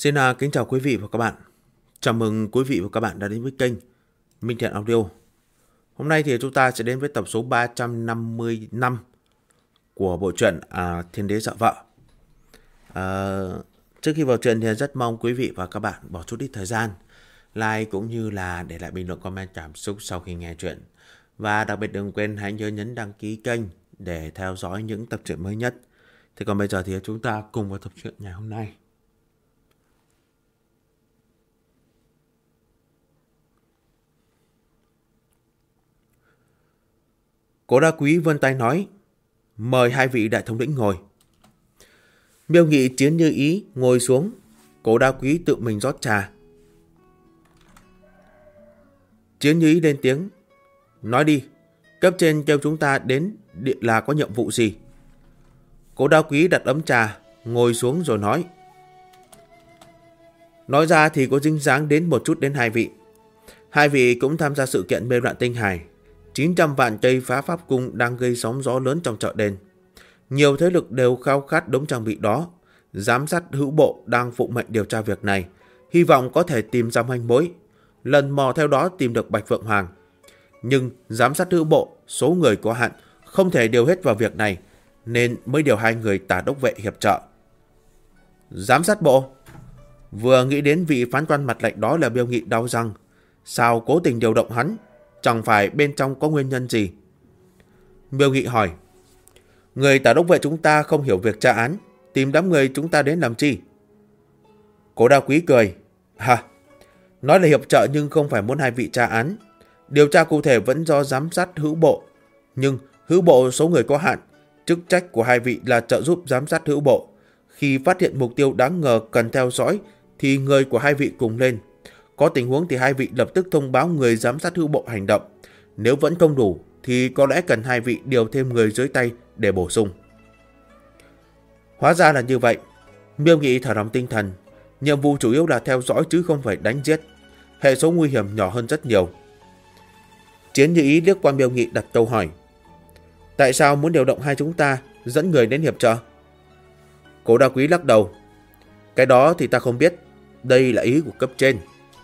Xin kính chào quý vị và các bạn. Chào mừng quý vị và các bạn đã đến với kênh Minh Thiện Audio. Hôm nay thì chúng ta sẽ đến với tập số 355 của bộ truyện Thiên Đế Dọa Vợ. Trước khi vào truyện thì rất mong quý vị và các bạn bỏ chút ít thời gian like cũng như là để lại bình luận comment cảm xúc sau khi nghe truyện. Và đặc biệt đừng quên hãy nhớ nhấn đăng ký kênh để theo dõi những tập truyện mới nhất. Thì còn bây giờ thì chúng ta cùng vào tập truyện ngày hôm nay. Cố Đa Quý vươn tay nói, mời hai vị đại thống lĩnh ngồi. Miêu Nghị, Chiến Như Ý ngồi xuống. Cố Đa Quý tự mình rót trà. Chiến Như Ý lên tiếng, nói đi, cấp trên kêu chúng ta đến là có nhiệm vụ gì? Cố Đa Quý đặt ấm trà, ngồi xuống rồi nói. Nói ra thì có dính dáng đến một chút đến hai vị. Hai vị cũng tham gia sự kiện mê loạn tinh hải. 900 vạn cây phá pháp cung đang gây sóng gió lớn trong chợ đền. Nhiều thế lực đều khao khát đống trang bị đó. Giám sát hữu bộ đang phụ mệnh điều tra việc này, hy vọng có thể tìm ra manh mối. Lần mò theo đó tìm được Bạch Phượng Hoàng. Nhưng giám sát hữu bộ số người có hạn, không thể điều hết vào việc này, nên mới điều hai người tả đốc vệ hiệp trợ. Giám sát bộ? Vừa nghĩ đến vị phán quan mặt lạnh đó là Miêu Nghị đau răng. Sao cố tình điều động hắn? Chẳng phải bên trong có nguyên nhân gì? Miêu Nghị hỏi. Người tả đốc vệ chúng ta không hiểu việc tra án, tìm đám người chúng ta đến làm chi? Cố Đa Quý cười. Nói là hiệp trợ nhưng không phải muốn hai vị tra án. Điều tra cụ thể vẫn do giám sát hữu bộ. Nhưng hữu bộ số người có hạn, chức trách của hai vị là trợ giúp giám sát hữu bộ. Khi phát hiện mục tiêu đáng ngờ cần theo dõi thì người của hai vị cùng lên. Có tình huống thì hai vị lập tức thông báo người giám sát hữu bộ hành động. Nếu vẫn không đủ thì có lẽ cần hai vị điều thêm người dưới tay để bổ sung. Hóa ra là như vậy. Miêu Nghị thả lỏng tinh thần. Nhiệm vụ chủ yếu là theo dõi chứ không phải đánh giết. Hệ số nguy hiểm nhỏ hơn rất nhiều. Chiến Như Ý liếc qua Miêu Nghị đặt câu hỏi. Tại sao muốn điều động hai chúng ta dẫn người đến hiệp trợ? Cố Đa Quý lắc đầu. Cái đó thì ta không biết. Đây là ý của cấp trên.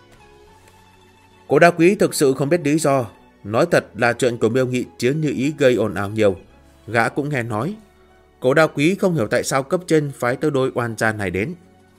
Cố Đa Quý thực sự không biết lý do. Nói thật là chuyện của Miêu Nghị, Chiến Như Ý gây ồn ào nhiều. Gã cũng nghe nói. Cố Đa Quý không hiểu tại sao cấp trên phái tới đôi oan gia này đến.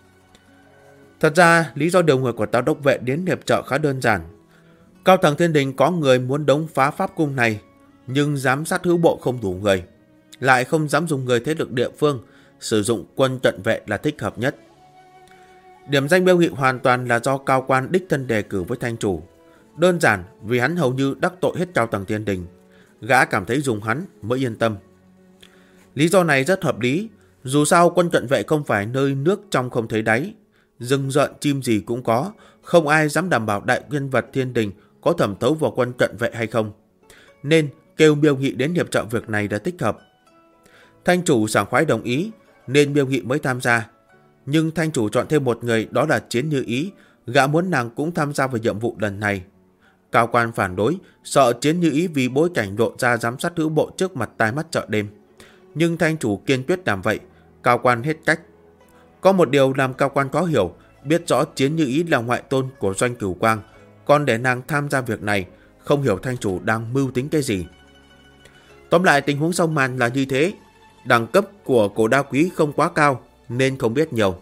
Thật ra lý do điều người của tao đốc vệ đến hiệp trợ khá đơn giản. Cao tầng thiên đình có người muốn đống phá pháp cung này, nhưng giám sát hữu bộ không đủ người, lại không dám dùng người thế lực địa phương, sử dụng quân trận vệ là thích hợp nhất. Điểm danh Miêu Nghị hoàn toàn là do cao quan đích thân đề cử với thanh chủ. Đơn giản vì hắn hầu như đắc tội hết cao tầng thiên đình. Gã cảm thấy dùng hắn mới yên tâm. Lý do này rất hợp lý. Dù sao quân trận vệ không phải nơi nước trong không thấy đáy. Rừng rợn chim gì cũng có. Không ai dám đảm bảo đại nhân vật thiên đình có thẩm thấu vào quân trận vệ hay không. Nên kêu Miêu Nghị đến hiệp trợ việc này đã thích hợp. Thanh chủ sảng khoái đồng ý, nên Miêu Nghị mới tham gia. Nhưng thanh chủ chọn thêm một người, đó là Chiến Như Ý. Gã muốn nàng cũng tham gia vào nhiệm vụ lần này. Cao quan phản đối, sợ Chiến Như Ý vì bối cảnh lộ ra giám sát hữu bộ trước mặt tai mắt chợ đêm. Nhưng thanh chủ kiên quyết làm vậy. Cao quan hết cách. Có một điều làm cao quan khó hiểu, biết rõ Chiến Như Ý là ngoại tôn của Doanh Cửu Quang, còn để nàng tham gia việc này, không hiểu thanh chủ đang mưu tính cái gì. Tóm lại tình huống sau màn là như thế. Đẳng cấp của Cố Đa Quý không quá cao nên không biết nhiều.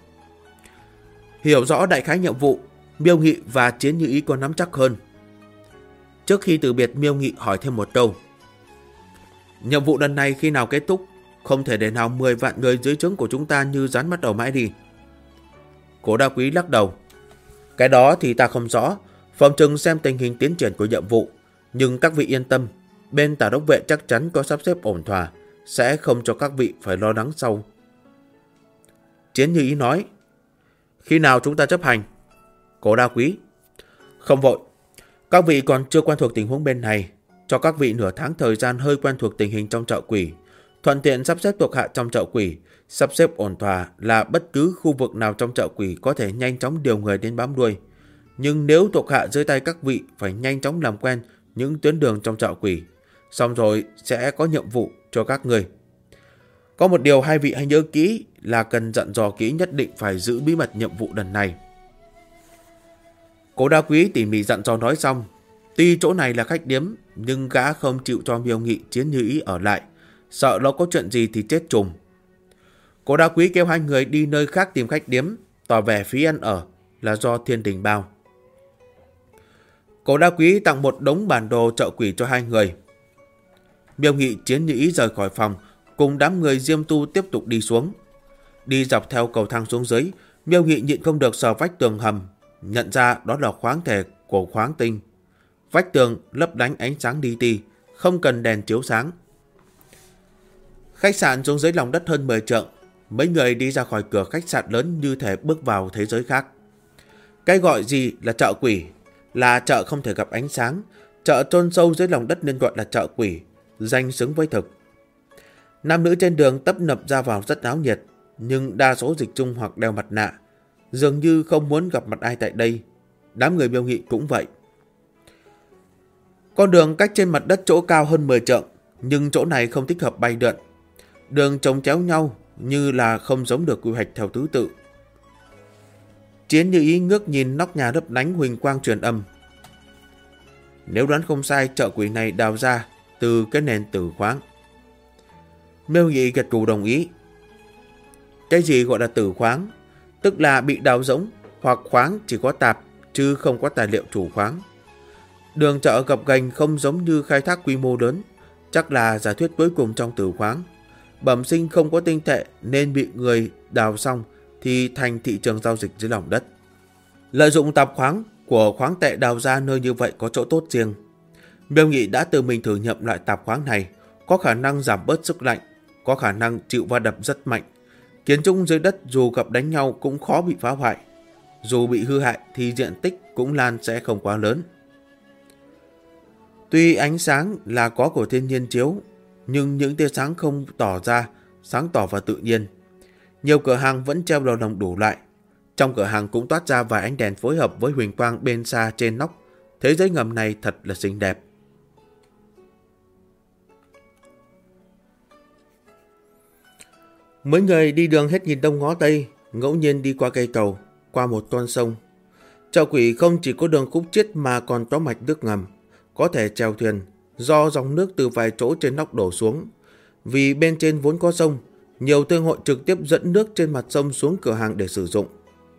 Hiểu rõ đại khái nhiệm vụ, Miêu Nghị và Chiến Như Ý có nắm chắc hơn. Trước khi từ biệt, Miêu Nghị hỏi thêm một câu. Nhiệm vụ lần này khi nào kết thúc? Không thể để nào 10 vạn người dưới trướng của chúng ta như rắn bắt đầu mãi đi. Cố Đa Quý lắc đầu. Cái đó thì ta không rõ, phòng chừng xem tình hình tiến triển của nhiệm vụ. Nhưng các vị yên tâm, bên tả đốc vệ chắc chắn có sắp xếp ổn thỏa, sẽ không cho các vị phải lo lắng sau. Chiến Như Ý nói. Khi nào chúng ta chấp hành? Cố Đa Quý. Không vội. Các vị còn chưa quen thuộc tình huống bên này. Cho các vị nửa tháng thời gian hơi quen thuộc tình hình trong chợ quỷ. Thuận tiện sắp xếp thuộc hạ trong chợ quỷ. Sắp xếp ổn thỏa là bất cứ khu vực nào trong chợ quỷ có thể nhanh chóng điều người đến bám đuôi. Nhưng nếu thuộc hạ dưới tay các vị phải nhanh chóng làm quen những tuyến đường trong chợ quỷ. Xong rồi sẽ có nhiệm vụ cho các người. Có một điều hai vị hãy nhớ kỹ là cần dặn dò kỹ, nhất định phải giữ bí mật nhiệm vụ lần này. Cố Đa Quý tỉ mỉ dặn dò nói xong. Tuy chỗ này là khách điếm, nhưng gã không chịu cho Miêu Nghị, Chiến Như Ý ở lại, sợ nó có chuyện gì thì chết trùm. Cố Đa Quý kêu hai người đi nơi khác tìm khách điếm, tỏ vẻ phí ăn ở là do Thiên Đình bao. Cố Đa Quý tặng một đống bản đồ chợ quỷ cho hai người. Miêu Nghị, Chiến Như Ý rời khỏi phòng, cùng đám người Diêm Tu tiếp tục đi xuống. Đi dọc theo cầu thang xuống dưới, Miêu Nghị nhịn không được sờ vách tường hầm, nhận ra đó là khoáng thể của khoáng tinh. Vách tường lấp lánh ánh sáng li ti, không cần đèn chiếu sáng. Khách sạn xuống dưới lòng đất hơn 10 trượng. Mấy người đi ra khỏi cửa khách sạn lớn như thể bước vào thế giới khác. Cái gọi gì là chợ quỷ? Là chợ không thể gặp ánh sáng. Chợ chôn sâu dưới lòng đất nên gọi là chợ quỷ, danh xứng với thực. Nam nữ trên đường tấp nập ra vào rất náo nhiệt, nhưng đa số dịch chung hoặc đeo mặt nạ, dường như không muốn gặp mặt ai tại đây. Đám người Miêu Nghị cũng vậy. Con đường cách trên mặt đất chỗ cao hơn 10 trượng, nhưng chỗ này không thích hợp bay lượn. Đường chồng chéo nhau như là không giống được quy hoạch theo thứ tự. Chiến Như Ý ngước nhìn nóc nhà lấp lánh huỳnh quang truyền âm. Nếu đoán không sai, chợ quỷ này đào ra từ cái nền tử khoáng. Miêu Nghị gật gù đồng ý. Cái gì gọi là tử khoáng? Tức là bị đào rỗng, hoặc khoáng chỉ có tạp chứ không có tài liệu chủ khoáng. Đường chợ gập ghềnh không giống như khai thác quy mô lớn, chắc là giả thuyết cuối cùng trong tử khoáng. Bẩm sinh không có tinh tệ nên bị người đào xong thì thành thị trường giao dịch dưới lòng đất. Lợi dụng tạp khoáng của khoáng tệ đào ra nơi như vậy có chỗ tốt riêng. Miêu Nghị đã tự mình thử nghiệm loại tạp khoáng này, có khả năng giảm bớt sức lạnh, có khả năng chịu va đập rất mạnh. Kiến trúc dưới đất dù gặp đánh nhau cũng khó bị phá hoại. Dù bị hư hại thì diện tích cũng lan sẽ không quá lớn. Tuy ánh sáng là có của thiên nhiên chiếu, nhưng những tia sáng không tỏ ra, sáng tỏ và tự nhiên. Nhiều cửa hàng vẫn treo đầu đồng đủ loại. Trong cửa hàng cũng toát ra vài ánh đèn phối hợp với huỳnh quang bên xa trên nóc. Thế giới ngầm này thật là xinh đẹp. Mấy người đi đường hết nhìn đông ngó tây, ngẫu nhiên đi qua cây cầu, qua một con sông. Chợ quỷ không chỉ có đường khúc chiết mà còn có mạch nước ngầm, có thể chèo thuyền do dòng nước từ vài chỗ trên nóc đổ xuống. Vì bên trên vốn có sông, nhiều thương hội trực tiếp dẫn nước trên mặt sông xuống cửa hàng để sử dụng.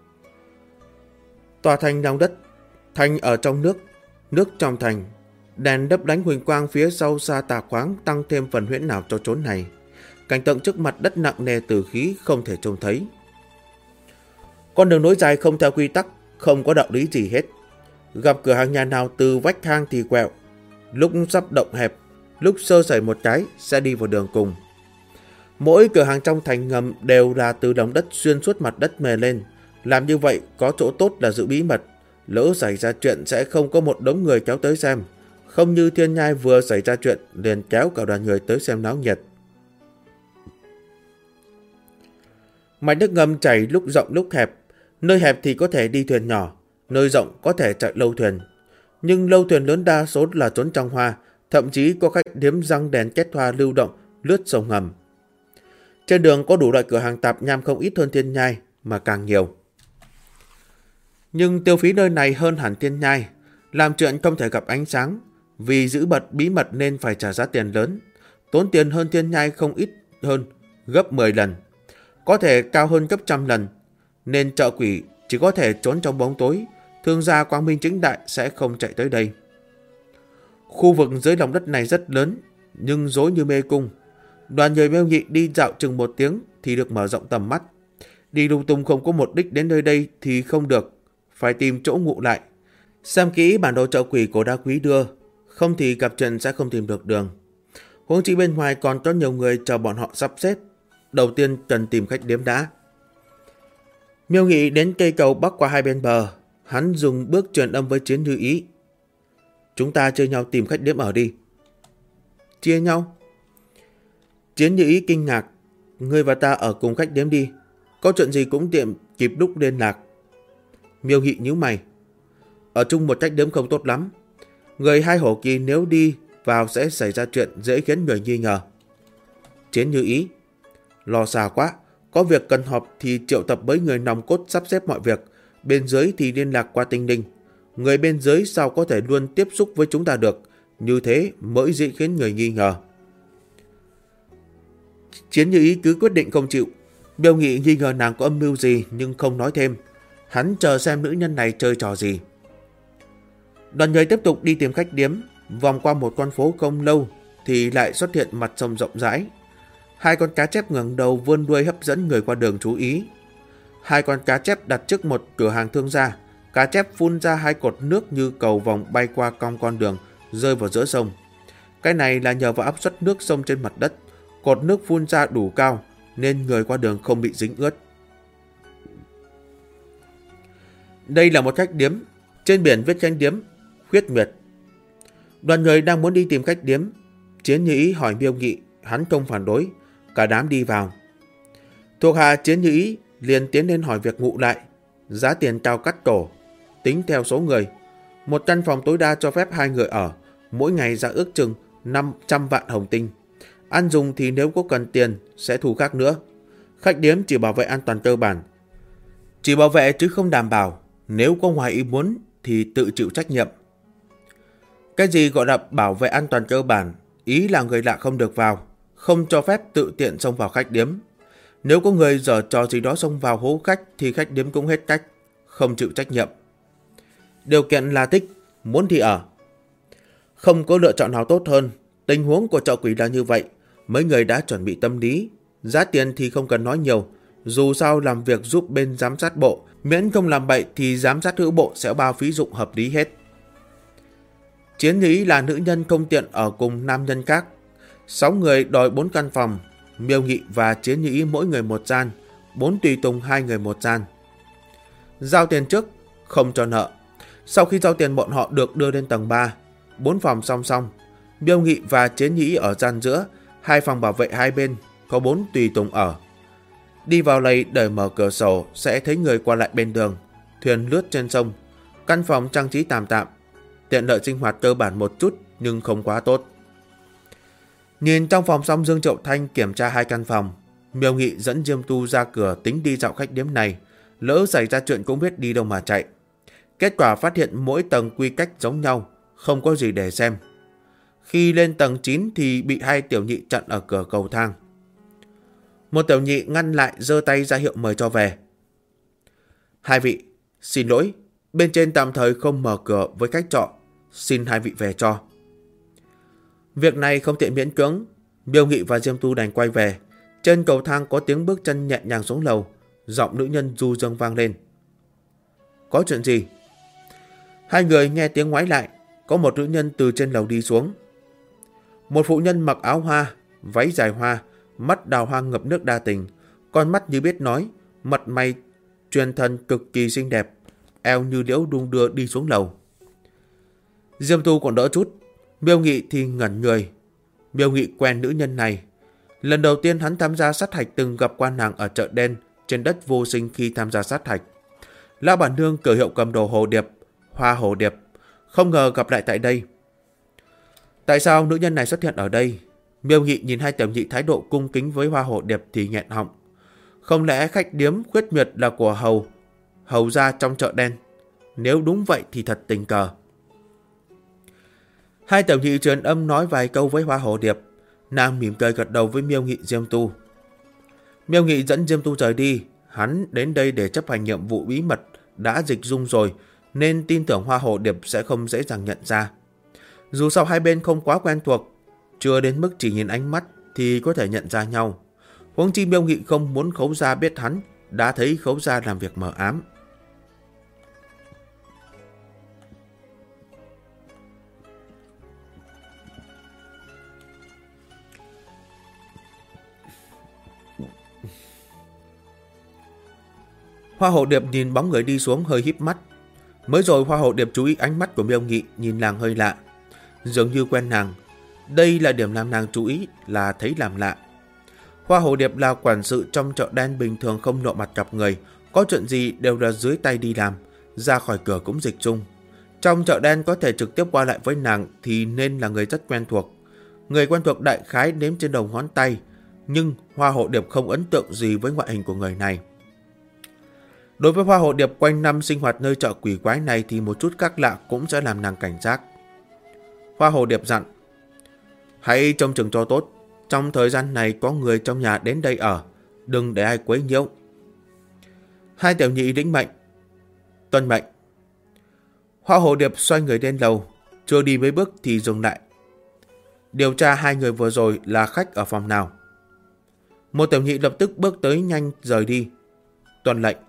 Tòa thành lòng đất, thành ở trong nước, nước trong thành. Đèn đấp đánh huỳnh quang phía sau xa tà khoáng tăng thêm phần huyễn ảo cho chốn này. Cảnh tượng trước mặt đất nặng nề tử khí không thể trông thấy. Con đường nối dài không theo quy tắc, không có đạo lý gì hết. Gặp cửa hàng nhà nào từ vách hang thì quẹo, lúc sắp động hẹp, lúc sơ sẩy một cái sẽ đi vào đường cùng. Mỗi cửa hàng trong thành ngầm đều là từ lòng đất xuyên suốt mặt đất mề lên. Làm như vậy có chỗ tốt là giữ bí mật, lỡ xảy ra chuyện sẽ không có một đống người kéo tới xem, không như Thiên Nhai vừa xảy ra chuyện liền kéo cả đoàn người tới xem náo nhiệt. Mạch nước ngầm chảy lúc rộng lúc hẹp, nơi hẹp thì có thể đi thuyền nhỏ, nơi rộng có thể chạy lâu thuyền. Nhưng lâu thuyền lớn đa số là trốn trong hoa, thậm chí có khách điếm răng đèn kết hoa lưu động lướt sông ngầm. Trên đường có đủ loại cửa hàng tạp nham không ít hơn Thiên Nhai, mà càng nhiều. Nhưng tiêu phí nơi này hơn hẳn Thiên Nhai, làm chuyện không thể gặp ánh sáng, vì giữ bí mật nên phải trả giá tiền lớn, tốn tiền hơn Thiên Nhai không ít hơn, gấp 10 lần, có thể cao hơn gấp 100 lần, nên chợ quỷ chỉ có thể trốn trong bóng tối, thương gia quang minh chính đại sẽ không chạy tới đây. Khu vực dưới lòng đất này rất lớn, nhưng rối như mê cung. Đoàn người Miêu Nghị đi dạo chừng 1 tiếng thì được mở rộng tầm mắt. Đi lung tung không có mục đích đến nơi đây thì không được, phải tìm chỗ ngụ lại. Xem kỹ bản đồ chợ quỷ của Đa Quý đưa, không thì gặp chuyện sẽ không tìm được đường. Huống chi bên ngoài còn có nhiều người chờ bọn họ sắp xếp. Đầu tiên cần tìm khách điếm đã. Miêu Nghị đến cây cầu bắc qua hai bên bờ, hắn dùng bước truyền âm với Chiến Như Ý. Chúng ta chia nhau tìm khách điếm ở đi. Chia nhau? Chiến Như Ý kinh ngạc. Ngươi và ta ở cùng khách điếm đi, có chuyện gì cũng kịp lúc liên lạc. Miêu Nghị nhíu mày. Ở chung một khách điếm không tốt lắm. Người hai hổ kỳ nếu đi vào sẽ xảy ra chuyện dễ khiến người nghi ngờ. Chiến Như Ý. Lo xa quá, Có việc cần họp thì triệu tập với người nòng cốt sắp xếp mọi việc. Bên dưới thì liên lạc qua Tinh Ninh. Người bên dưới sao có thể luôn tiếp xúc với chúng ta được? Như thế mới dễ khiến người nghi ngờ. Chiến Như Ý cứ quyết định không chịu. Miêu Nghị nghi ngờ nàng có âm mưu gì nhưng không nói thêm. Hắn chờ xem nữ nhân này chơi trò gì. Đoàn người tiếp tục đi tìm khách điếm. Vòng qua một con phố không lâu thì lại xuất hiện mặt sông rộng rãi. Hai con cá chép ngẩng đầu vươn đuôi hấp dẫn người qua đường chú ý. Hai con cá chép đặt trước một cửa hàng thương gia. Cá chép phun ra hai cột nước như cầu vòng bay qua cong con đường, rơi vào giữa sông. Cái này là nhờ vào áp suất nước sông trên mặt đất. Cột nước phun ra đủ cao nên người qua đường không bị dính ướt. Đây là một khách điếm. Trên biển viết khách điếm Khuyết Nguyệt. Đoàn người đang muốn đi tìm khách điếm. Chiến Như Ý hỏi Miêu Nghị. Hắn không phản đối. Cả đám đi vào. Thuộc hạ Chiến Như Ý liền tiến lên hỏi việc ngụ lại. Giá tiền cao cắt cổ, tính theo số người. Một căn phòng tối đa cho phép 2 người ở. Mỗi ngày giá ước chừng 500 vạn hồng tinh. Ăn dùng thì nếu có cần tiền sẽ thu khác nữa. Khách điếm chỉ bảo vệ an toàn cơ bản. Chỉ bảo vệ chứ không đảm bảo. Nếu có ngoài ý muốn thì tự chịu trách nhiệm. Cái gì gọi là bảo vệ an toàn cơ bản? Ý là người lạ không được vào. Không cho phép tự tiện xông vào khách điếm. Nếu có người giở trò gì đó xông vào hố khách thì khách điếm cũng hết cách. Không chịu trách nhiệm. Điều kiện là thích, muốn thì ở. Không có lựa chọn nào tốt hơn. Tình huống của Trọ Quỷ là như vậy. Mấy người đã chuẩn bị tâm lý. Giá tiền thì không cần nói nhiều. Dù sao làm việc giúp bên giám sát bộ. Miễn không làm bậy thì giám sát hữu bộ sẽ bao phí dụng hợp lý hết. Chiến Như Ý là nữ nhân không tiện ở cùng nam nhân khác. 6 người đòi 4 căn phòng. Miêu Nghị và Chiến Như Ý mỗi người một gian. 4 tùy tùng 2 người một gian. Giao tiền trước, không cho nợ. Sau khi giao tiền bọn họ được đưa lên tầng 3. 4 phòng song song. Miêu Nghị và Chiến Như Ý ở gian giữa. 2 phòng bảo vệ hai bên. Có 4 tùy tùng ở. Đi vào lầy đợi mở cửa sổ sẽ thấy người qua lại bên đường. Thuyền lướt trên sông. Căn phòng trang trí tạm tạm. Tiện lợi sinh hoạt cơ bản một chút nhưng không quá tốt. Nhìn trong phòng xong, Dương Triệu Thanh kiểm tra 2 căn phòng. Miêu Nghị dẫn Diêm Tu ra cửa tính đi dạo khách điếm này. Lỡ xảy ra chuyện cũng biết đi đâu mà chạy. Kết quả phát hiện mỗi tầng quy cách giống nhau. Không có gì để xem. Khi lên tầng 9 thì bị 2 tiểu nhị chặn ở cửa cầu thang. Một tiểu nhị ngăn lại, giơ tay ra hiệu mời cho về. 2 vị, xin lỗi. Bên trên tạm thời không mở cửa với khách trọ. Xin 2 vị về cho. Việc này không tiện miễn cưỡng. Miêu Nghị và Diêm Tu đành quay về. Trên cầu thang có tiếng bước chân nhẹ nhàng xuống lầu. Giọng nữ nhân du dương vang lên. Có chuyện gì? 2 người nghe tiếng ngoái lại. Có một nữ nhân từ trên lầu đi xuống. Một phụ nhân mặc áo hoa, váy dài hoa, mắt đào hoa ngập nước đa tình, con mắt như biết nói, mặt mày truyền thần cực kỳ xinh đẹp, eo như liễu đung đưa đi xuống lầu. Diêm Tu còn đỡ chút. Miêu Nghị thì ngẩn người. Miêu Nghị quen nữ nhân này. Lần đầu tiên hắn tham gia sát hạch từng gặp qua nàng ở chợ đen trên đất vô sinh khi tham gia sát hạch. Lão bản nương cửa hiệu cầm đồ Hồ Điệp, Hoa Hồ Điệp. Không ngờ gặp lại tại đây. Tại sao nữ nhân này xuất hiện ở đây? Miêu Nghị nhìn 2 tiểu nhị thái độ cung kính với Hoa Hồ Điệp thì nghẹn họng. Không lẽ khách điếm Khuyết Nguyệt là của hầu gia trong chợ đen? Nếu đúng vậy thì thật tình cờ. 2 tiểu nhị truyền âm nói vài câu với Hoa Hồ Điệp. Nàng mỉm cười gật đầu với Miêu Nghị, Diêm Tu. Miêu Nghị dẫn Diêm Tu rời đi. Hắn đến đây để chấp hành nhiệm vụ bí mật đã dịch dung rồi, nên tin tưởng Hoa Hồ Điệp sẽ không dễ dàng nhận ra. Dù sao hai bên không quá quen thuộc, chưa đến mức chỉ nhìn ánh mắt thì có thể nhận ra nhau. Huống chi Miêu Nghị không muốn Khấu gia biết hắn đã thấy Khấu gia làm việc mờ ám. Hoa Hồ Điệp nhìn bóng người đi xuống hơi híp mắt. Mới rồi Hoa Hồ Điệp chú ý ánh mắt của Miêu Nghị, nhìn nàng hơi lạ. Dường như quen nàng. Đây là điểm làm nàng chú ý, là thấy làm lạ. Hoa Hồ Điệp là quản sự trong chợ đen, bình thường không lộ mặt gặp người. Có chuyện gì đều là dưới tay đi làm. Ra khỏi cửa cũng dịch dung. Trong chợ đen có thể trực tiếp qua lại với nàng thì nên là người rất quen thuộc. Người quen thuộc đại khái đếm trên đầu ngón tay. nhưng Hoa Hồ Điệp không ấn tượng gì với ngoại hình của người này. Đối với Hoa Hồ Điệp, quanh năm sinh hoạt nơi chợ quỷ quái này thì một chút khác lạ cũng sẽ làm nàng cảnh giác. Hoa Hồ Điệp dặn: hãy trông chừng cho tốt, trong thời gian này có người trong nhà đến đây ở, đừng để ai quấy nhiễu. Hai tiểu nhị lĩnh mệnh. Tuân mệnh. Hoa Hồ Điệp xoay người lên lầu, chưa đi mấy bước thì dừng lại. Điều tra hai người vừa rồi là khách ở phòng nào. Một tiểu nhị lập tức bước tới nhanh rời đi. Tuân lệnh.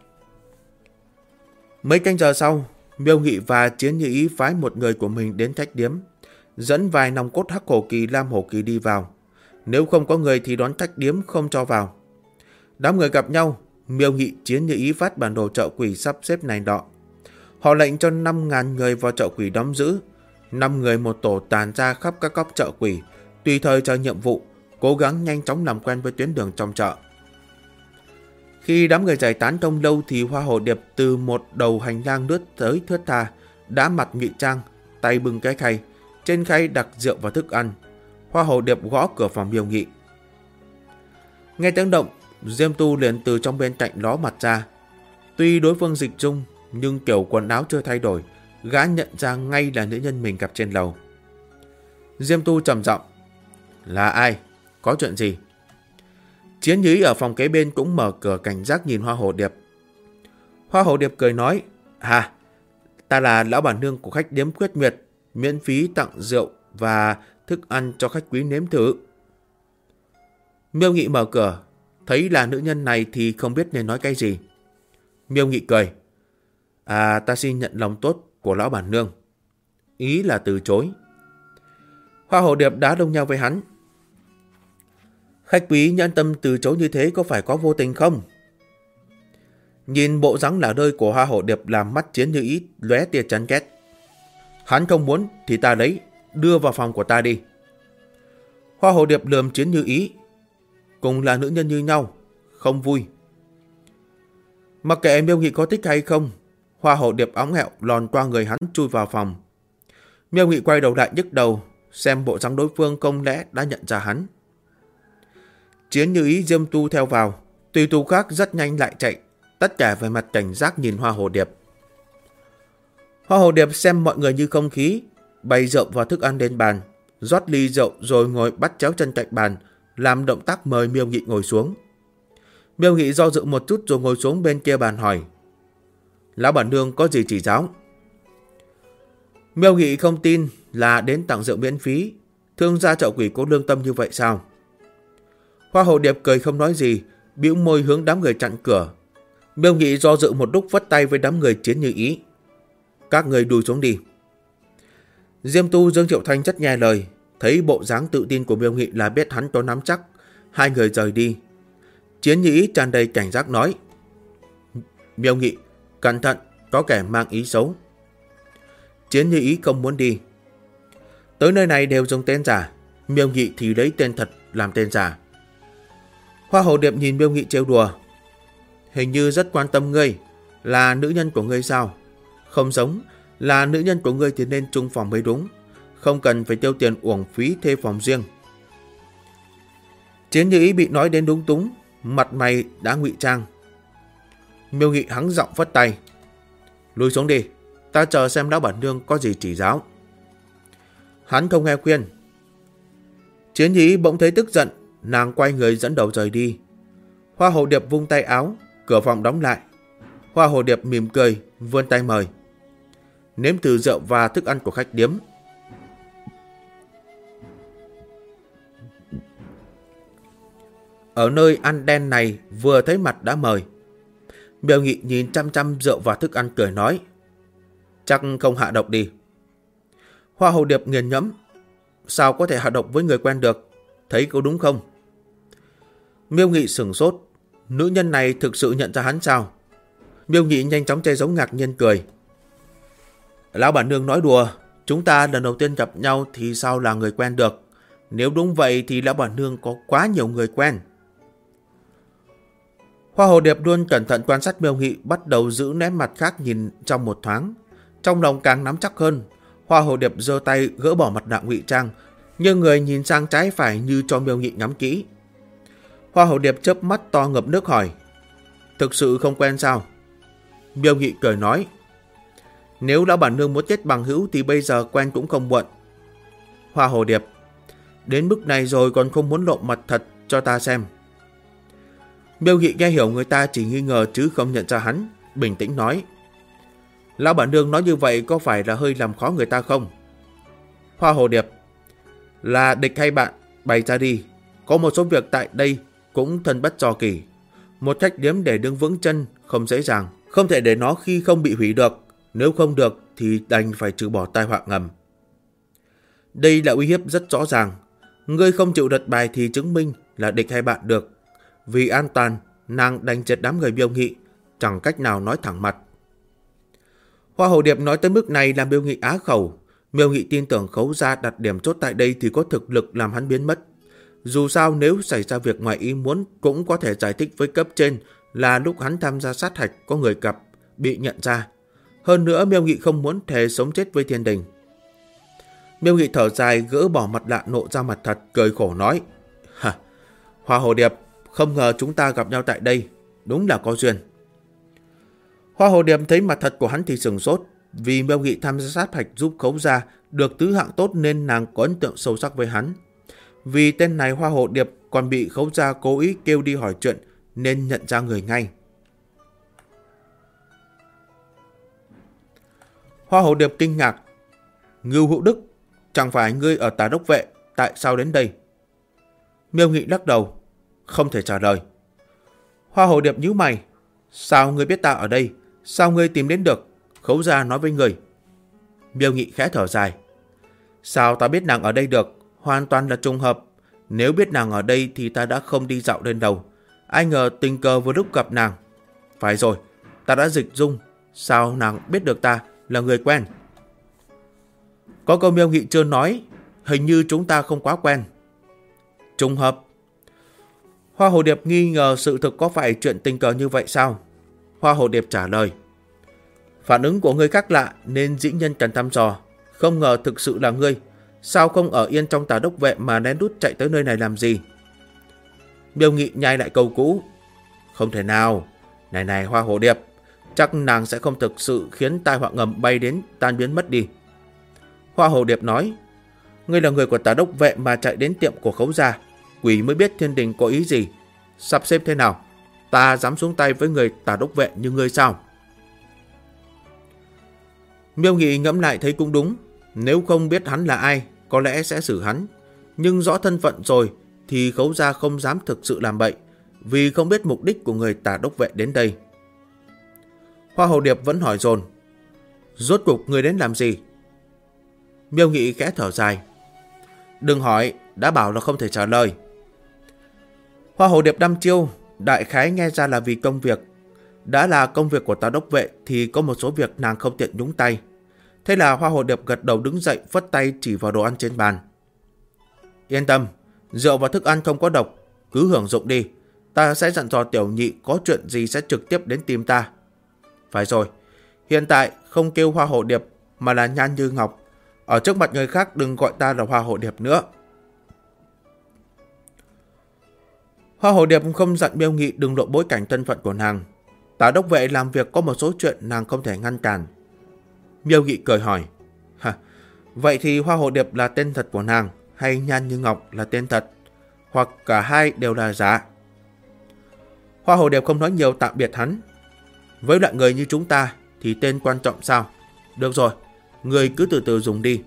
Mấy canh giờ sau, Miêu Nghị và Chiến Như Ý phái một người của mình đến khách điếm, dẫn vài nòng cốt Hắc Hổ Kỳ, Lam Hổ Kỳ đi vào. Nếu không có người thì đón khách điếm không cho vào. Đám người gặp nhau, Miêu Nghị, Chiến Như Ý phát bản đồ chợ quỷ sắp xếp này nọ. Họ lệnh cho 5.000 người vào chợ quỷ đóng giữ, 5 người một tổ tàn ra khắp các góc chợ quỷ, tùy thời chờ nhiệm vụ, cố gắng nhanh chóng làm quen với tuyến đường trong chợ. Khi đám người giải tán không lâu thì Hoa Hồ Điệp từ một đầu hành lang lướt tới thướt tha, đã mặt ngụy trang, tay bưng cái khay, trên khay đặt rượu và thức ăn. Hoa Hồ Điệp gõ cửa phòng Miêu Nghị. Nghe tiếng động, Diêm Tu liền từ trong bên cạnh ló mặt ra. Tuy đối phương dịch dung, nhưng kiểu quần áo chưa thay đổi, gã nhận ra ngay là nữ nhân mình gặp trên lầu. Diêm Tu trầm giọng: là ai? Có chuyện gì? Chiến Như Ý ở phòng kế bên cũng mở cửa cảnh giác nhìn Hoa Hồ Điệp. Hoa Hồ Điệp cười nói: ta là lão bản nương của khách điếm Quyết Nguyệt, miễn phí tặng rượu và thức ăn cho khách quý nếm thử. Miêu Nghị mở cửa, thấy là nữ nhân này thì không biết nên nói cái gì. Miêu Nghị cười: ta xin nhận lòng tốt của lão bản nương. Ý là từ chối. Hoa Hồ Điệp đá đông nhau với hắn. Khách quý nhẫn tâm từ chối như thế có phải có vô tình không? Nhìn bộ dáng lả lơi của Hoa Hồ Điệp làm mắt Chiến Như Ý lóe tia chán ghét. Hắn không muốn thì ta lấy, đưa vào phòng của ta đi. Hoa Hồ Điệp lườm Chiến Như Ý. Cùng là nữ nhân như nhau, không vui. Mặc kệ Miêu Nghị có thích hay không, Hoa Hồ Điệp óng hẹo lòn qua người hắn chui vào phòng. Miêu Nghị quay đầu lại nhức đầu, xem bộ dáng đối phương không lẽ đã nhận ra hắn. Chiến Như Ý, Diêm Tu theo vào, tùy tù khác rất nhanh lại chạy, tất cả về mặt cảnh giác nhìn Hoa Hồ Điệp. Hoa Hồ Điệp xem mọi người như không khí, bày rượu và thức ăn lên bàn, rót ly rượu rồi ngồi bắt chéo chân cạnh bàn, làm động tác mời Miêu Nghị ngồi xuống. Miêu Nghị do dự một chút rồi ngồi xuống bên kia bàn hỏi: lão bản nương có gì chỉ giáo? Miêu Nghị không tin là đến tặng rượu miễn phí, thương gia chợ quỷ có lương tâm như vậy sao? Hoa Hồ Điệp cười không nói gì, bĩu môi hướng đám người chặn cửa. Miêu Nghị do dự một lúc vất tay với đám người Chiến Như Ý: các người đùi xuống đi. Diêm Tu, Dương Triệu Thanh rất nghe lời, thấy bộ dáng tự tin của Miêu Nghị là biết hắn có nắm chắc. Hai người rời đi. Chiến Như Ý tràn đầy cảnh giác nói: Miêu Nghị, cẩn thận, có kẻ mang ý xấu. Chiến Như Ý không muốn đi. Tới nơi này đều dùng tên giả, Miêu Nghị thì lấy tên thật làm tên giả. Hoa Hồ Điệp nhìn Miêu Nghị trêu đùa: hình như rất quan tâm ngươi, là nữ nhân của ngươi sao? Không giống, là nữ nhân của ngươi thì nên chung phòng mới đúng, không cần phải tiêu tiền uổng phí thuê phòng riêng. Chiến Như Ý bị nói đến đúng túng, mặt mày đã ngụy trang. Miêu Nghị hắng giọng vất tay: lùi xuống đi, ta chờ xem lão bản nương có gì chỉ giáo. Hắn không nghe khuyên. Chiến Như Ý bỗng thấy tức giận, nàng quay người dẫn đầu rời đi. Hoa Hồ Điệp vung tay áo, cửa phòng đóng lại. Hoa Hồ Điệp mỉm cười, vươn tay mời: nếm thử rượu và thức ăn của khách điếm. Ở nơi ăn đen này vừa thấy mặt đã mời. Miêu Nghị nhìn chăm chăm rượu và thức ăn cười nói: chắc không hạ độc đi. Hoa Hồ Điệp nghiền ngẫm: sao có thể hạ độc với người quen được, thấy có đúng không? Miêu Nghị sửng sốt, nữ nhân này thực sự nhận ra hắn sao? Miêu Nghị nhanh chóng che giấu ngạc nhiên cười: lão bản nương nói đùa, chúng ta lần đầu tiên gặp nhau thì sao là người quen được? Nếu đúng vậy thì lão bản nương có quá nhiều người quen. Hoa Hồ Điệp luôn cẩn thận quan sát Miêu Nghị, bắt đầu giữ nét mặt khác nhìn trong một thoáng. Trong lòng càng nắm chắc hơn, Hoa Hồ Điệp giơ tay gỡ bỏ mặt nạ ngụy trang, nhưng người nhìn sang trái phải như cho Miêu Nghị ngắm kỹ. Hoa hậu điệp chớp mắt to ngập nước hỏi, thực sự không quen sao? Miêu Nghị cười nói, nếu lão bản nương muốn chết bằng hữu thì bây giờ quen cũng không muộn. Hoa hậu điệp, đến mức này rồi còn không muốn lộ mặt thật cho ta xem. Miêu Nghị nghe hiểu người ta chỉ nghi ngờ chứ không nhận ra hắn, bình tĩnh nói, lão bản nương nói như vậy có phải là hơi làm khó người ta không? Hoa hậu điệp, là địch hay bạn, bày ra đi. Có một số việc tại đây cũng thân bất do kỳ. Một trách điếm để đứng vững chân không dễ dàng, không thể để nó khi không bị hủy được. Nếu không được thì đành phải trừ bỏ tai họa ngầm. Đây là uy hiếp rất rõ ràng. Ngươi không chịu đặt bài thì chứng minh là địch hay bạn được. Vì an toàn, nàng đành triệt đám người Miêu Nghị, chẳng cách nào nói thẳng mặt. Hoa hậu điệp nói tới mức này làm Miêu Nghị á khẩu. Miêu Nghị tin tưởng Khấu gia đặt điểm chốt tại đây thì có thực lực làm hắn biến mất. Dù sao nếu xảy ra việc ngoài ý muốn cũng có thể giải thích với cấp trên là lúc hắn tham gia sát hạch có người gặp, bị nhận ra. Hơn nữa Miêu Nghị không muốn thề sống chết với thiên đình. Miêu Nghị thở dài gỡ bỏ mặt lạ nộ ra mặt thật, cười khổ nói, Hoa hậu điệp, không ngờ chúng ta gặp nhau tại đây, đúng là có duyên. Hoa hậu điệp thấy mặt thật của hắn thì sửng sốt. Vì Miêu Nghị tham gia sát hạch giúp Khấu gia được tứ hạng tốt nên nàng có ấn tượng sâu sắc với hắn. Vì tên này Hoa hậu điệp còn bị Khấu gia cố ý kêu đi hỏi chuyện nên nhận ra người ngay. Hoa hậu điệp kinh ngạc, Ngưu Hữu Đức, chẳng phải ngươi ở Tà Đốc Vệ, tại sao đến đây? Miêu Nghị lắc đầu, không thể trả lời. Hoa hậu điệp nhíu mày, sao ngươi biết ta ở đây? Sao ngươi tìm đến được? Khấu gia nói với người. Miêu Nghị khẽ thở dài, sao ta biết nàng ở đây được? Hoàn toàn là trùng hợp. Nếu biết nàng ở đây thì ta đã không đi dạo lên đầu. Ai ngờ tình cờ vừa lúc gặp nàng. Phải rồi, ta đã dịch dung. Sao nàng biết được ta là người quen? Có câu Miêu Nghị chưa nói, hình như chúng ta không quá quen. Trùng hợp. Hoa hậu điệp nghi ngờ sự thực có phải chuyện tình cờ như vậy sao? Hoa hậu điệp trả lời, phản ứng của ngươi khác lạ nên dĩ nhân cần thăm dò. Không ngờ thực sự là ngươi. Sao không ở yên trong Tà Đốc Vệ mà lén lút chạy tới nơi này làm gì? Miêu Nghị nhai lại câu cũ, không thể nào. Này Hoa hậu điệp, chắc nàng sẽ không thực sự khiến tai họa ngầm bay đến tan biến mất đi. Hoa hậu điệp nói, ngươi là người của Tà Đốc Vệ mà chạy đến tiệm của Khấu gia, quỷ mới biết thiên đình có ý gì. Sắp xếp thế nào? Ta dám xuống tay với người Tà Đốc Vệ như ngươi sao? Miêu Nghị ngẫm lại thấy cũng đúng. Nếu không biết hắn là ai, có lẽ sẽ xử hắn. Nhưng rõ thân phận rồi thì Khấu gia không dám thực sự làm bậy, vì không biết mục đích của người Tà Đốc Vệ đến đây. Hoa hậu điệp vẫn hỏi dồn, rốt cuộc người đến làm gì? Miêu Nghị khẽ thở dài, đừng hỏi, đã bảo là không thể trả lời. Hoa hậu điệp đăm chiêu, đại khái nghe ra là vì công việc. Đã là công việc của Tà Đốc Vệ thì có một số việc nàng không tiện nhúng tay. Thế là Hoa hậu điệp gật đầu đứng dậy, phất tay chỉ vào đồ ăn trên bàn. Yên tâm, rượu và thức ăn không có độc, cứ hưởng dụng đi. Ta sẽ dặn dò tiểu nhị có chuyện gì sẽ trực tiếp đến tìm ta. Phải rồi, hiện tại không kêu Hoa hậu điệp mà là Nhan Như Ngọc. Ở trước mặt người khác đừng gọi ta là Hoa hậu điệp nữa. Hoa hậu điệp không dặn Miêu Nghị đừng lộ bối cảnh thân phận của nàng. Tà Đốc Vệ làm việc có một số chuyện nàng không thể ngăn cản. Miêu Nghị cười hỏi, vậy thì Hoa hậu điệp là tên thật của nàng hay Nhan Như Ngọc là tên thật, hoặc cả hai đều là giả? Hoa hậu điệp không nói nhiều tạm biệt hắn. Với loại người như chúng ta thì tên quan trọng sao? Được rồi, người cứ từ từ dùng đi.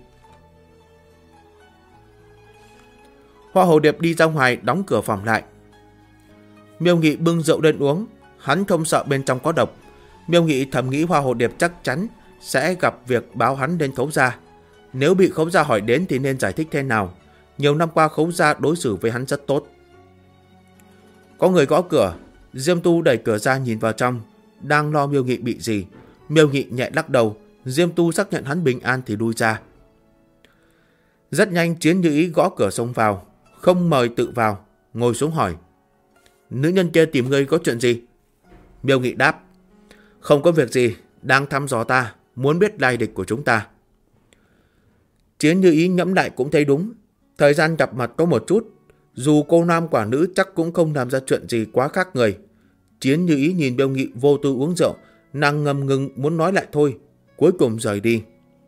Hoa hậu điệp đi ra ngoài đóng cửa phòng lại. Miêu Nghị bưng rượu lên uống. Hắn không sợ bên trong có độc. Miêu Nghị thầm nghĩ Hoa hậu điệp chắc chắn sẽ gặp việc báo hắn lên Khấu gia. Nếu bị Khấu gia hỏi đến thì nên giải thích thế nào? Nhiều năm qua Khấu gia đối xử với hắn rất tốt. Có người gõ cửa. Diêm Tu đẩy cửa ra nhìn vào trong, đang lo Miêu Nghị bị gì. Miêu Nghị nhẹ lắc đầu. Diêm Tu xác nhận hắn bình an thì lui ra. Rất nhanh Chiến Như Ý gõ cửa xông vào, không mời tự vào, ngồi xuống hỏi, nữ nhân kia tìm ngươi có chuyện gì? Miêu Nghị đáp, không có việc gì, đang thăm dò ta, muốn biết lai lịch của chúng ta. Chiến Như Ý ngẫm lại cũng thấy đúng. Thời gian gặp mặt có một chút, Dù cô nam quả nữ chắc cũng không làm ra chuyện gì quá khác người. Chiến Như Ý nhìn Miêu Nghị vô tư uống rượu, nàng ngầm ngừng muốn nói lại thôi, cuối cùng rời đi.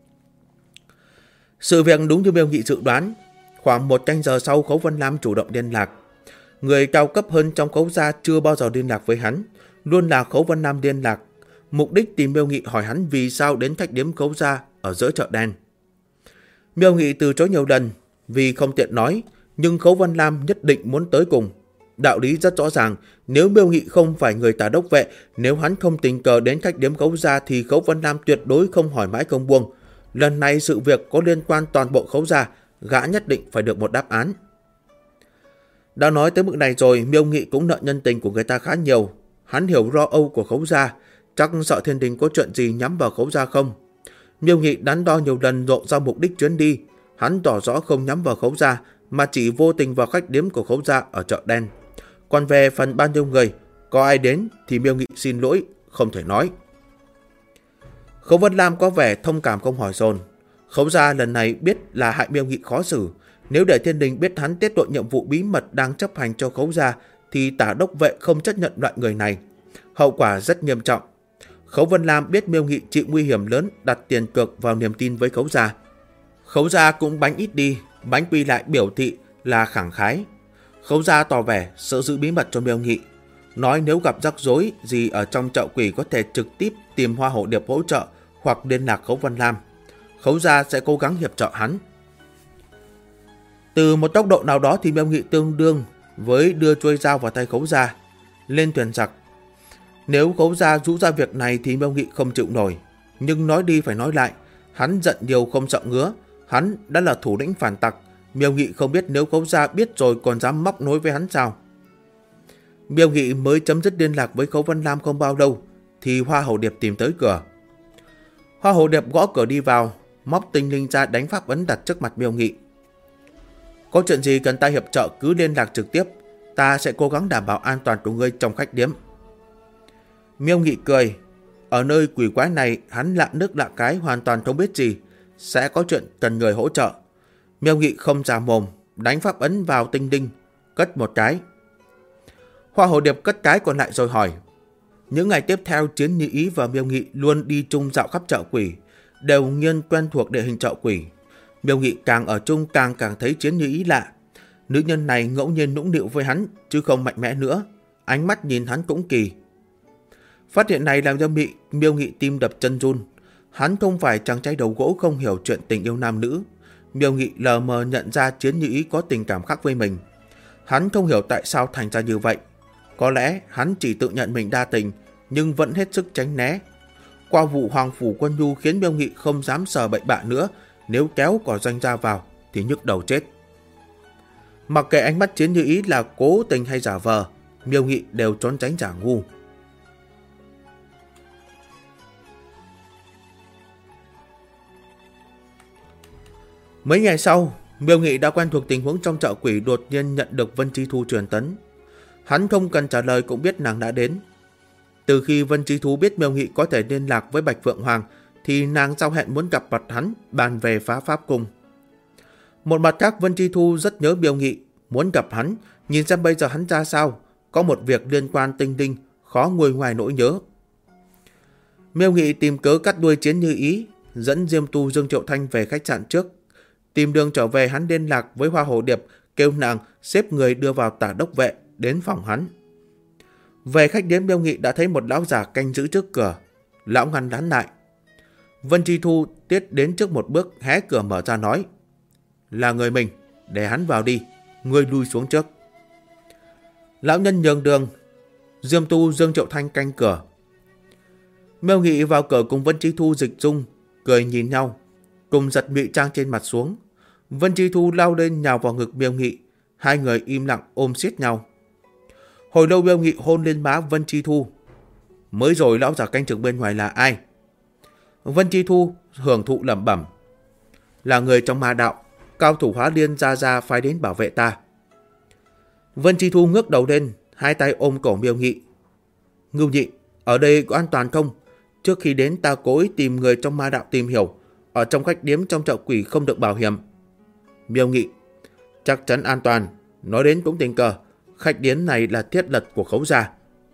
Sự việc đúng như Miêu Nghị dự đoán. Khoảng 1 canh giờ sau, Khấu Vân Lam chủ động liên lạc. Người cao cấp hơn trong Khấu gia chưa bao giờ liên lạc với hắn, luôn là Khấu Vân Lam liên lạc. Mục đích tìm Miêu Nghị hỏi hắn vì sao đến khách điếm Khấu gia ở giữa chợ đen. Miêu Nghị từ chối nhiều lần vì không tiện nói, nhưng Khấu Vân Lam nhất định muốn tới cùng. Đạo lý rất rõ ràng, nếu Miêu Nghị không phải người Tả Đốc vệ, nếu hắn không tình cờ đến khách điếm Khấu gia thì Khấu Vân Lam tuyệt đối không hỏi mãi không buông. Lần này sự việc có liên quan toàn bộ Khấu gia, gã nhất định phải được một đáp án. Đã nói tới mức này rồi, Miêu Nghị cũng nợ nhân tình của người ta khá nhiều. Hắn hiểu lo âu của Khấu gia, chắc sợ thiên đình có chuyện gì nhắm vào Khấu gia không. Miêu Nghị đắn đo nhiều lần lộ ra mục đích chuyến đi. Hắn tỏ rõ không nhắm vào Khấu gia, mà chỉ vô tình vào khách điếm của Khấu gia ở chợ đen. Còn về phần bao nhiêu người, có ai đến thì Miêu Nghị xin lỗi, không thể nói. Khấu Vân Lam có vẻ thông cảm không hỏi dồn. Khấu gia lần này biết là hại Miêu Nghị khó xử. Nếu để thiên đình biết hắn tiết lộ nhiệm vụ bí mật đang chấp hành cho Khấu gia, thì Tả Đốc vệ không chấp nhận loại người này. Hậu quả rất nghiêm trọng. Khấu Vân Lam biết Miêu Nghị chịu nguy hiểm lớn, đặt tiền cược vào niềm tin với Khấu gia. Khấu gia cũng bánh ít đi, bánh quy lại biểu thị là khẳng khái. Khấu gia tỏ vẻ sợ giữ bí mật cho Miêu Nghị, nói nếu gặp rắc rối gì ở trong chợ quỷ có thể trực tiếp tìm Hoa Hổ Điệp hỗ trợ hoặc liên lạc Khấu Vân Lam. Khấu gia sẽ cố gắng hiệp trợ hắn. Từ một tốc độ nào đó thì Miêu Nghị tương đương với đưa chuôi dao vào tay Khấu gia. Lên thuyền giặc. Nếu Khấu gia rũ ra việc này thì Miêu Nghị không chịu nổi. Nhưng nói đi phải nói lại, hắn giận nhiều không sợ ngứa. Hắn đã là thủ lĩnh phản tặc. Miêu Nghị không biết nếu Khấu gia biết rồi còn dám móc nối với hắn sao. Miêu Nghị mới chấm dứt liên lạc với Khấu Vân Lam không bao lâu thì Hoa Hổ Điệp tìm tới cửa. Hoa Hổ Điệp gõ cửa đi vào, móc tinh linh ra đánh pháp ấn đặt trước mặt Miêu Nghị. Có chuyện gì cần ta hiệp trợ cứ liên lạc trực tiếp, ta sẽ cố gắng đảm bảo an toàn của ngươi trong khách điếm. Miêu Nghị cười, ở nơi quỷ quái này hắn lạ nước lạ cái hoàn toàn không biết gì, sẽ có chuyện cần người hỗ trợ. Miêu Nghị không già mồm, đánh pháp ấn vào tinh linh, cất một cái. Hoa Hổ Điệp cất cái còn lại rồi hỏi. Những ngày tiếp theo, Chiến Như Ý và Miêu Nghị luôn đi chung dạo khắp chợ quỷ, đều nhiên quen thuộc địa hình chợ quỷ. Miêu Nghị càng ở chung càng thấy Chiến Như Ý lạ. Nữ nhân này ngẫu nhiên nũng nịu với hắn chứ không mạnh mẽ nữa, ánh mắt nhìn hắn cũng kỳ. Phát hiện này làm cho Miêu Nghị tim đập chân run. Hắn không phải chàng trai đầu gỗ không hiểu chuyện tình yêu nam nữ. Miêu Nghị lờ mờ nhận ra Chiến Như Ý có tình cảm khác với mình. Hắn không hiểu tại sao thành ra như vậy. Có lẽ hắn chỉ tự nhận mình đa tình, nhưng vẫn hết sức tránh né. Qua vụ Hoàng Phủ Quân Nhu khiến Miêu Nghị không dám sờ bậy bạ nữa, nếu kéo cỏ danh ra vào thì nhức đầu chết. Mặc kệ ánh mắt Chiến Như Ý là cố tình hay giả vờ, Miêu Nghị đều trốn tránh giả ngu. Mấy ngày sau, Miêu Nghị đã quen thuộc tình huống trong chợ quỷ, đột nhiên nhận được Vân Chi Thu truyền tấn. Hắn không cần trả lời cũng biết nàng đã đến. Từ khi Vân Chi Thu biết Miêu Nghị có thể liên lạc với Bạch Phượng Hoàng thì nàng giao hẹn muốn gặp mặt hắn bàn về phá pháp cung. Một mặt khác, Vân Chi Thu rất nhớ Miêu Nghị, muốn gặp hắn, nhìn xem bây giờ hắn ra sao. Có một việc liên quan tinh linh, khó nguôi ngoài nỗi nhớ. Miêu Nghị tìm cớ cắt đuôi Chiến Như Ý, dẫn Diêm Tu Dương Triệu Thanh về khách sạn trước. Tìm đường trở về, hắn liên lạc với Hoa Hổ Điệp, kêu nàng xếp người đưa vào Tả Đốc vệ đến phòng hắn. Về khách điếm, Miêu Nghị đã thấy một lão già canh giữ trước cửa. Lão ngăn hắn lại. Vân Chi Thu tiết đến trước một bước, hé cửa mở ra nói: là người mình, để hắn vào đi, ngươi lui xuống trước. Lão nhân nhường đường. Diêm Tu Dương Triệu Thanh canh cửa. Miêu Nghị vào cửa cùng Vân Chi Thu dịch dung, cười nhìn nhau, cùng giật ngụy trang trên mặt xuống. Vân Chi Thu lao lên nhào vào ngực Miêu Nghị, hai người im lặng ôm siết nhau. Hồi lâu Miêu Nghị hôn lên má Vân Chi Thu. Mới rồi lão già canh chừng bên ngoài là ai? Vân Chi Thu hưởng thụ lẩm bẩm: là người trong ma đạo, cao thủ Hóa Liên ra phái đến bảo vệ ta. Vân Chi Thu ngước đầu lên, hai tay ôm cổ Miêu Nghị. Ngưu Nhị, ở đây có an toàn không? Trước khi đến ta cố ý tìm người trong ma đạo tìm hiểu, ở trong khách điếm trong chợ quỷ không được bảo hiểm. Miêu Nghị: chắc chắn an toàn, Nói đến cũng tình cờ, khách điếm này là thiết lập của Khấu gia.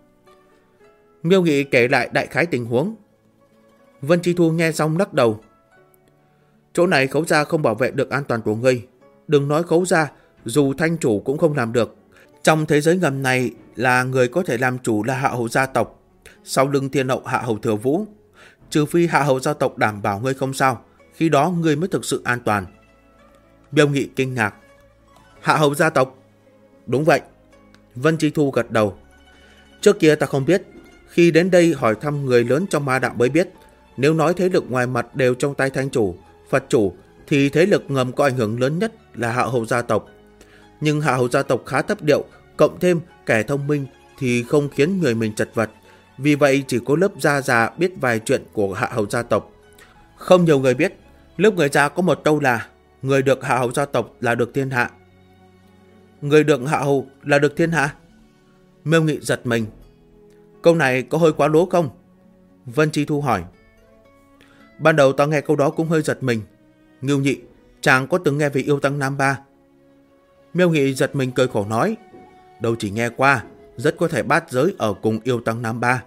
Miêu Nghị kể lại đại khái tình huống. Vân Chi Thu nghe xong lắc đầu. Chỗ này Khấu gia không bảo vệ được an toàn của ngươi. Đừng nói Khấu gia, dù thanh chủ cũng không làm được. Trong thế giới ngầm này là người có thể làm chủ là Hạ Hầu gia tộc, sau lưng thiên hậu Hạ Hầu Thừa Vũ. Trừ phi Hạ Hầu gia tộc đảm bảo ngươi không sao, khi đó ngươi mới thực sự an toàn. Miêu Nghị kinh ngạc. Hạ Hầu gia tộc? Đúng vậy. Vân Chi Thu gật đầu. Trước kia ta không biết, khi đến đây hỏi thăm người lớn trong ma đạo mới biết, nếu nói thế lực ngoài mặt đều trong tay thanh chủ, Phật chủ, thì thế lực ngầm có ảnh hưởng lớn nhất là Hạ Hầu gia tộc. Nhưng Hạ Hầu gia tộc khá thấp điệu, cộng thêm kẻ thông minh thì không khiến người mình chật vật. Vì vậy chỉ có lớp gia già biết vài chuyện của Hạ Hầu gia tộc. Không nhiều người biết, lớp người già có một câu là người được Hạ Hầu gia tộc là được thiên hạ. Người được Hạ Hầu là được thiên hạ? Miêu Nghị giật mình. Câu này có hơi quá lố không? Vân Chi Thu hỏi. Ban đầu ta nghe câu đó cũng hơi giật mình. Ngưu Nhị, chàng có từng nghe về yêu tăng Nam Ba? Miêu Nghị giật mình cười khổ nói. Đâu chỉ nghe qua, rất có thể bát giới ở cùng yêu tăng Nam Ba.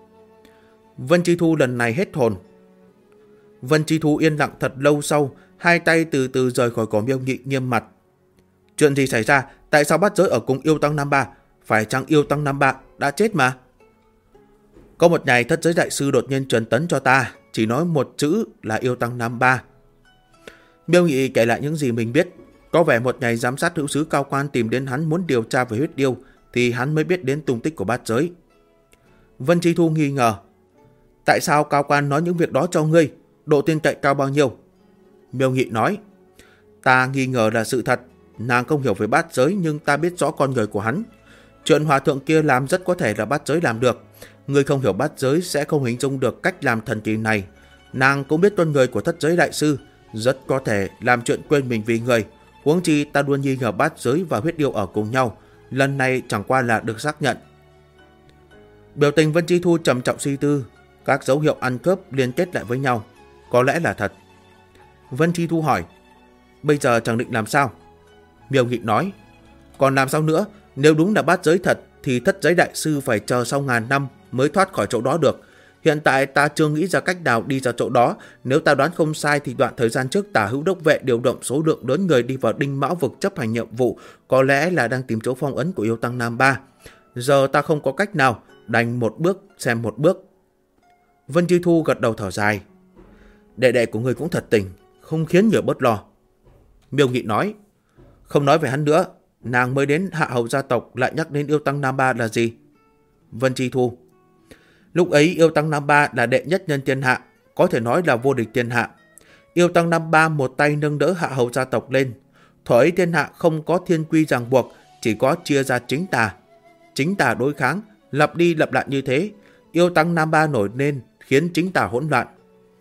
Vân Chi Thu lần này hết hồn. Vân Chi Thu yên lặng thật lâu sau, hai tay từ từ rời khỏi cổ Miêu Nghị, nghiêm mặt. Chuyện gì xảy ra? Tại sao bát giới ở cùng yêu tăng Nam Ba? Phải chăng yêu tăng Nam Ba đã chết mà? Có một ngày thất giới đại sư đột nhiên truyền tấn cho ta, chỉ nói một chữ là yêu tăng Nam Ba. Miêu Nghị kể lại những gì mình biết. Có vẻ một ngày giám sát hữu sứ cao quan tìm đến hắn muốn điều tra về huyết điêu, thì hắn mới biết đến tung tích của bát giới. Vân Chi Thu nghi ngờ. Tại sao cao quan nói những việc đó cho ngươi? Độ tin cậy cao bao nhiêu? Miêu Nghị nói. Ta nghi ngờ là sự thật. Nàng không hiểu về bát giới, nhưng ta biết rõ con người của hắn. Chuyện hòa thượng kia làm rất có thể là bát giới làm được. Ngươi không hiểu bát giới sẽ không hình dung được cách làm thần kỳ này. Nàng cũng biết con người của thất giới đại sư, rất có thể làm chuyện quên mình vì người. Huống chi ta luôn nghi ngờ bát giới và huyết điêu ở cùng nhau. Lần này chẳng qua là được xác nhận. Biểu tình Vân Chi Thu trầm trọng suy tư. Các dấu hiệu ăn cướp liên kết lại với nhau. Có lẽ là thật. Vân Chi Thu hỏi. Bây giờ chẳng định làm sao? Miêu Nghị nói. Còn làm sao nữa? Nếu đúng là bát giới thật thì thất giới đại sư phải chờ sau ngàn năm mới thoát khỏi chỗ đó được. Hiện tại ta chưa nghĩ ra cách nào đi ra chỗ đó. Nếu ta đoán không sai thì đoạn thời gian trước Tả Hữu đốc vệ điều động số lượng lớn người đi vào Đinh Mão vực chấp hành nhiệm vụ, có lẽ là đang tìm chỗ phong ấn của yêu tăng Nam Ba. Giờ ta không có cách nào, đành một bước xem một bước. Vân Chi Thu gật đầu thở dài. Đệ đệ của người cũng thật tình, không khiến người bớt lo. Miêu Nghị nói. Không nói về hắn nữa, nàng mới đến Hạ Hầu gia tộc lại nhắc đến yêu tăng Nam Ba là gì? Vân Chi Thu. Lúc ấy yêu tăng Nam Ba là đệ nhất nhân thiên hạ, có thể nói là vô địch thiên hạ. Yêu tăng Nam Ba một tay nâng đỡ Hạ Hầu gia tộc lên. Thuở ấy thiên hạ không có thiên quy ràng buộc, chỉ có chia ra chính tà. Chính tà đối kháng, lặp đi lặp lại như thế. Yêu tăng Nam Ba nổi lên khiến chính tà hỗn loạn.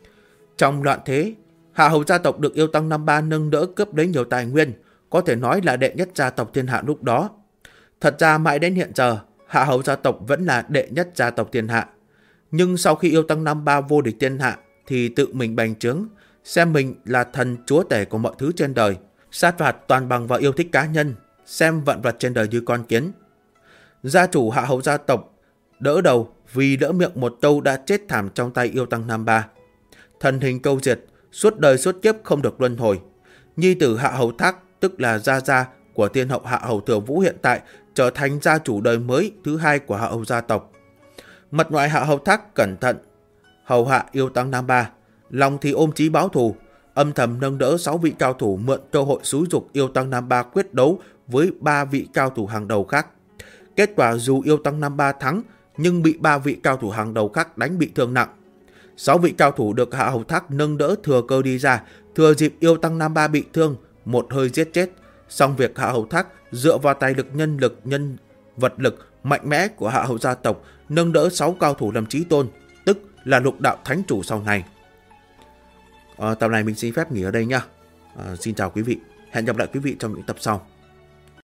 Trong loạn thế, Hạ Hầu gia tộc được yêu tăng Nam Ba nâng đỡ cướp lấy nhiều tài nguyên, có thể nói là đệ nhất gia tộc thiên hạ lúc đó. Thật ra mãi đến hiện giờ, Hạ Hầu gia tộc vẫn là đệ nhất gia tộc thiên hạ. Nhưng sau khi yêu tăng Nam Ba vô địch thiên hạ thì tự mình bành trướng, xem mình là thần chúa tể của mọi thứ trên đời, sát phạt toàn bằng vào yêu thích cá nhân, xem vạn vật trên đời như con kiến. Gia chủ Hạ Hầu gia tộc đỡ đầu vì đỡ miệng một câu đã chết thảm trong tay yêu tăng Nam Ba. Thần hình câu diệt, suốt đời suốt kiếp không được luân hồi. Nhi tử Hạ Hầu Thác, tức là gia gia của thiên hậu Hạ Hầu Thừa Vũ hiện tại, trở thành gia chủ đời mới thứ hai của Hạ Hầu gia tộc. Mật ngoại Hạ Hầu Thác cẩn thận hầu hạ yêu tăng Nam Ba, lòng thì ôm chí báo thù, âm thầm nâng đỡ 6 vị cao thủ mượn cơ hội xúi dục yêu tăng Nam Ba quyết đấu với 3 vị cao thủ hàng đầu khác. Kết quả dù yêu tăng Nam Ba thắng, nhưng bị 3 vị cao thủ hàng đầu khác đánh bị thương nặng. 6 vị cao thủ được Hạ Hầu Thác nâng đỡ thừa cơ đi ra, thừa dịp yêu tăng Nam Ba bị thương, một hơi giết chết. Xong việc Hạ Hầu Thác dựa vào tài lực, nhân vật lực mạnh mẽ của Hạ Hầu gia tộc, nâng đỡ 6 cao thủ làm chí tôn, tức là lục đạo thánh chủ sau này. Tập này mình xin phép nghỉ ở đây nha. Xin chào quý vị, hẹn gặp lại quý vị trong những tập sau.